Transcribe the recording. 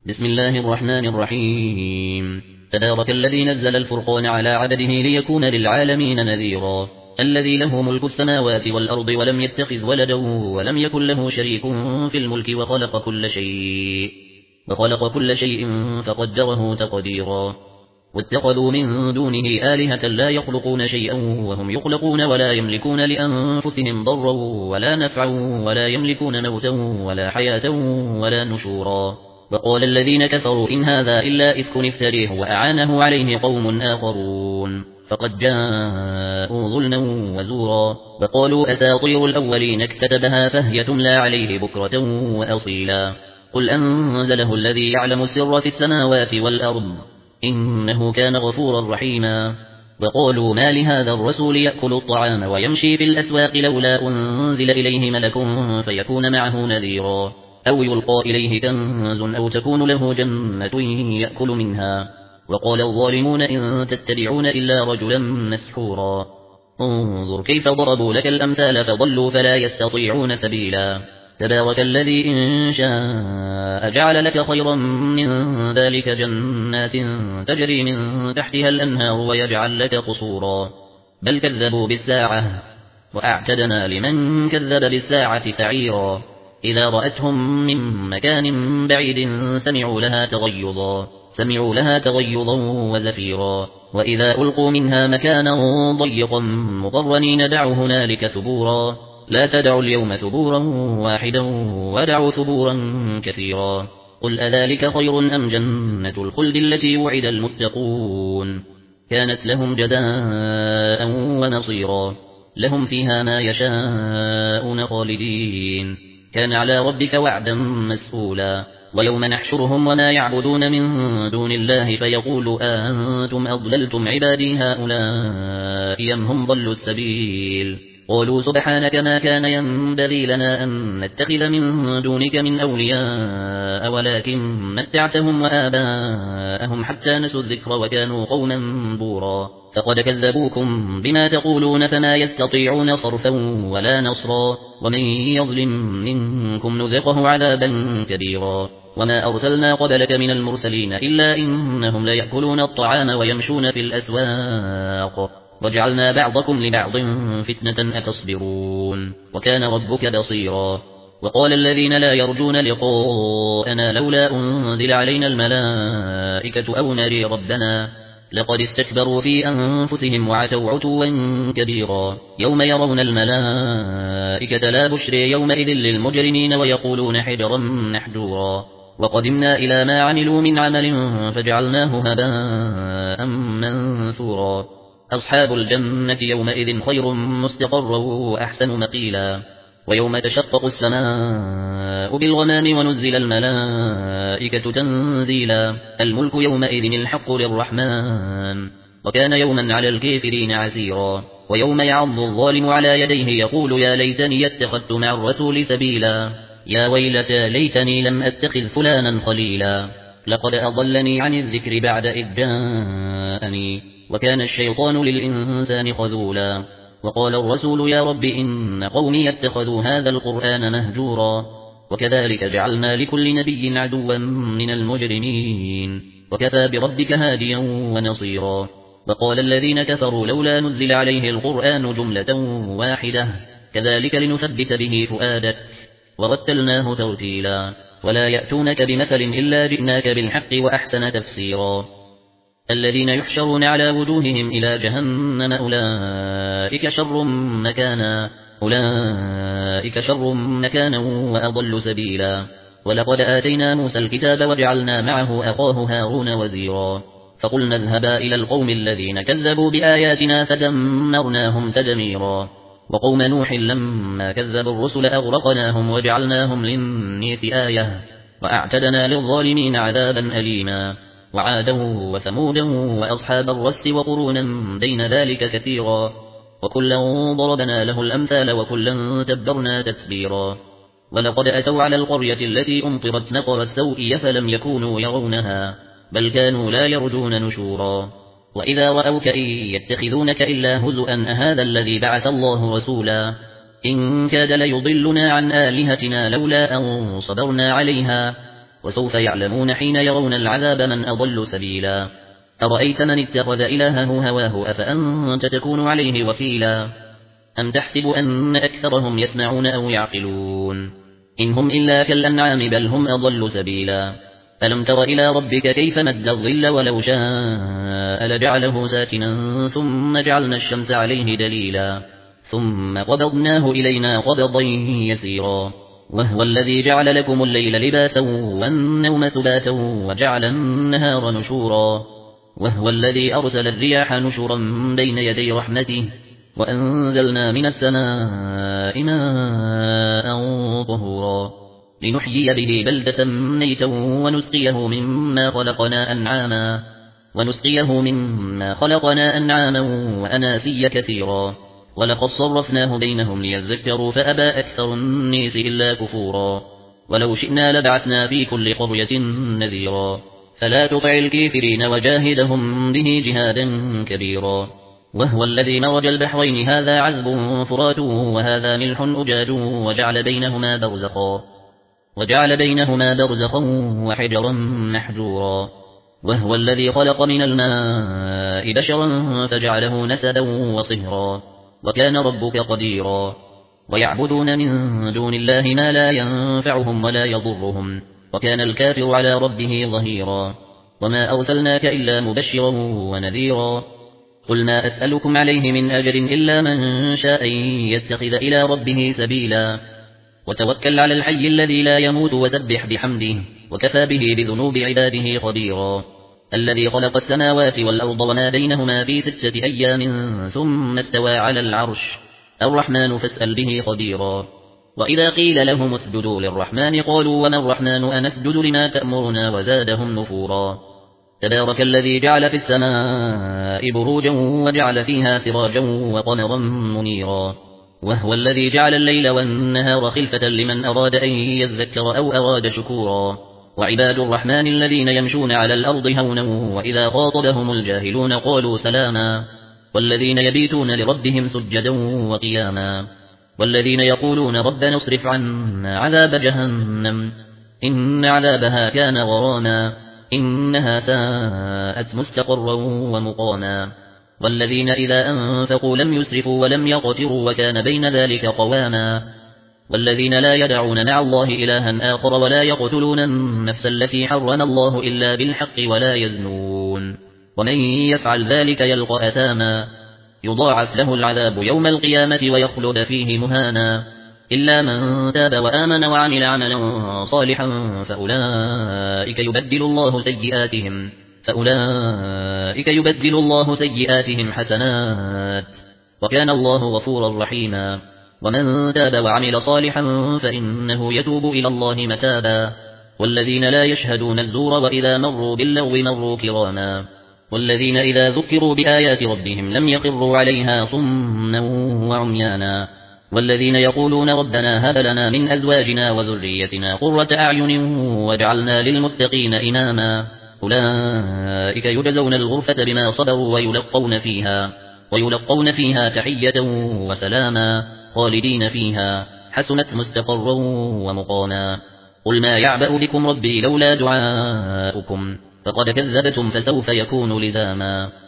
بسم الله الرحمن الرحيم. تبارك الذي نزل الفرقان على عبده ليكون للعالمين نذيرا. الذي له ملك السماوات والأرض ولم يتخذ ولدا ولم يكن له شريك في الملك وخلق كل شيء فقدره تقديرا. واتخذوا من دونه آلهة لا يخلقون شيئا وهم يخلقون ولا يملكون لأنفسهم ضرا ولا نفعا ولا يملكون موتا ولا حياة ولا نشورا. وقال الذين كفروا إن هذا إلا إفك افتريه وأعانه عليه قوم آخرون فقد جاءوا ظلما وزورا. وقالوا أساطير الأولين اكتتبها فهي تملى عليه بكرة وأصيلا. قل أنزله الذي يعلم السر في السماوات والأرض إنه كان غفورا رحيما. وقالوا ما لهذا الرسول يأكل الطعام ويمشي في الأسواق لولا أنزل إليه ملك فيكون معه نذيرا أو يلقى إليه كنز أو تكون له جنة يأكل منها. وقال الظالمون إن تتبعون إلا رجلا مسحورا. انظر كيف ضربوا لك الأمثال فضلوا فلا يستطيعون سبيلا. تبارك الذي إن شاء جعل لك خيرا من ذلك جنات تجري من تحتها الأنهار ويجعل لك قصورا. بل كذبوا بالساعة وأعتدنا لمن كذب بالساعة سعيرا. إذا رأتهم من مكان بعيد سمعوا لها تغيظا وزفيرا. وإذا ألقوا منها مكانا ضيقا مقرنين دعوا هنالك ثبورا. لا تدعوا اليوم ثبورا واحدا ودعوا ثبورا كثيرا. قل أذلك خير أم جنة الخلد التي وعد المتقون كانت لهم جزاء ونصيرا. لهم فيها ما يشاءون خالدين كان على ربك وعدا مسئولا. ويوم نحشرهم وما يعبدون من دون الله فيقول أنتم أضللتم عبادي هؤلاء أم هم ضلوا السبيل. قالوا سبحانك ما كان ينبغي لنا أن نتخذ من دونك من أولياء ولكن متعتهم وآباءهم حتى نسوا الذكر وكانوا قوما بورا. فقد كذبوكم بما تقولون فما يستطيعون صرفا ولا نصرا. ومن يظلم منكم نذقه عذابا كبيرا. وما أرسلنا قبلك من المرسلين إلا إنهم ليأكلون الطعام ويمشون في الأسواق وجعلنا بعضكم لبعض فتنة أتصبرون وكان ربك بصيرا. وقال الذين لا يرجون لقاءنا لولا أنزل علينا الملائكة أو نري ربنا لقد استكبروا في أنفسهم وعتوا عتوا كبيرا. يوم يرون الملائكة لا بشري يومئذ للمجرمين ويقولون حجرا محجورا. وقدمنا إلى ما عملوا من عمل فجعلناه هباء منثورا. أصحاب الجنة يومئذ خير مستقرا وأحسن مقيلا. ويوم تشقق السماء بالغمام ونزل الملائكة تنزيلا. الملك يومئذ الحق للرحمن وكان يوما على الكافرين عسيرا. ويوم يعض الظالم على يديه يقول يا ليتني اتخذت مع الرسول سبيلا. يا ويلتى ليتني لم أتخذ فلانا خليلا. لقد أضلني عن الذكر بعد إذ جاءني وكان الشيطان للإنسان خذولا. وقال الرسول يا رب إن قومي اتخذوا هذا القرآن مهجورا. وكذلك جعلنا لكل نبي عدوا من المجرمين وكفى بربك هاديا ونصيرا. وقال الذين كفروا لولا نزل عليه القرآن جملة واحدة كذلك لنثبت به فؤادك ورتلناه ترتيلا. ولا يأتونك بمثل إلا جئناك بالحق وأحسن تفسيرا. الذين يحشرون على وجوههم إلى جهنم أولئك شر مكانا وأضل سبيلا. ولقد آتينا موسى الكتاب وجعلنا معه أخاه هارون وزيرا. فقلنا اذهبا إلى القوم الذين كذبوا بآياتنا فدمرناهم تدميرا. وقوم نوح لما كذبوا الرسل أغرقناهم وجعلناهم للناس آية وأعتدنا للظالمين عذابا أليما. وعادا وثمودا وأصحاب الرس وقرونا بين ذلك كثيرا. وكلا ضربنا له الأمثال وكلا تبرنا تتبيرا. ولقد أتوا على القرية التي أمطرت مطر السوء فلم يكونوا يرونها بل كانوا لا يرجون نشورا. وإذا رأوك إن يتخذونك إلا هزؤا أهذا الذي بعث الله رسولا إن كاد ليضلنا عن آلهتنا لولا أن صبرنا عليها وسوف يعلمون حين يرون العذاب من أضل سبيلا أرأيت من اتخذ إلهه هواه أفأنت تكون عليه وكيلا أم تحسب أن أكثرهم يسمعون أو يعقلون إن هم إلا كالأنعام بل هم أضل سبيلا ألم تر إلى ربك كيف مد الظل ولو شاء لجعله ساكنا ثم جعلنا الشمس عليه دليلا ثم قبضناه إلينا قبضا يسيرا وهو الذي جعل لكم الليل لباسا والنوم سباتا وجعل النهار نشورا وهو الذي أرسل الرياح نشرا بين يدي رحمته وأنزلنا من السماء ماء طهورا لنحيي به بلدة ميتا ونسقيه مما خلقنا أنعاما وأناسيا كثيرا ولقد صرفناه بينهم ليذكروا فأبى أكثر الناس إلا كفورا ولو شئنا لبعثنا في كل قرية نذيرا فلا تطع الكافرين وجاهدهم به جهادا كبيرا وهو الذي مرج البحرين هذا عذب فرات وهذا ملح أجاج وجعل بينهما برزخا وحجرا محجورا وهو الذي خلق من الماء بشرا فجعله نسبا وصهرا وكان ربك قديرا ويعبدون من دون الله ما لا ينفعهم ولا يضرهم وكان الكافر على ربه ظهيرا وما أرسلناك إلا مبشرا ونذيرا قل ما أسألكم عليه من أجر إلا من شاء يتخذ إلى ربه سبيلا وتوكل على الحي الذي لا يموت وسبح بحمده وكفى به بذنوب عباده خبيرا الذي خلق السماوات والأرض وما بينهما في 6 أيام ثم استوى على العرش الرحمن فاسأل به خبيرا وإذا قيل لهم اسجدوا للرحمن قالوا وما الرحمن أنسجد لما تأمرنا وزادهم نفورا تبارك الذي جعل في السماء بروجا وجعل فيها سراجا وقمرا منيرا وهو الذي جعل الليل والنهار خلفة لمن أراد أن يذكر أو أراد شكورا وعباد الرحمن الذين يمشون على الأرض هونا وإذا خاطبهم الجاهلون قالوا سلاما والذين يبيتون لربهم سجدا وقياما والذين يقولون ربنا اصرف عنا عذاب جهنم إن عذابها كان غراما إنها ساءت مستقرا ومقاما والذين إذا أنفقوا لم يسرفوا ولم يقتروا وكان بين ذلك قواما والذين لا يدعون مع الله إلها آخر ولا يقتلون النفس التي حرم الله إلا بالحق ولا يزنون ومن يفعل ذلك يلقى أثاما يضاعف له العذاب يوم القيامة ويخلد فيه مهانا إلا من تاب وآمن وعمل عملا صالحا فأولئك يبدل الله سيئاتهم حسنات وكان الله غفورا رحيما ومن تاب وعمل صالحا فإنه يتوب إلى الله متابا والذين لا يشهدون الزور وإذا مروا باللغو مروا كراما والذين إذا ذكروا بآيات ربهم لم يخروا عليها صما وعميانا والذين يقولون ربنا هب لنا من أزواجنا وذريتنا قرة أعين واجعلنا للمتقين إماما أولئك يجزون الغرفة بما صبروا ويلقون فيها تحية وسلاما خالدين فيها حسنت مستقرا ومقاما قل ما يعبأ بكم ربي لولا دعاؤكم فقد كذبتم فسوف يكون لزاما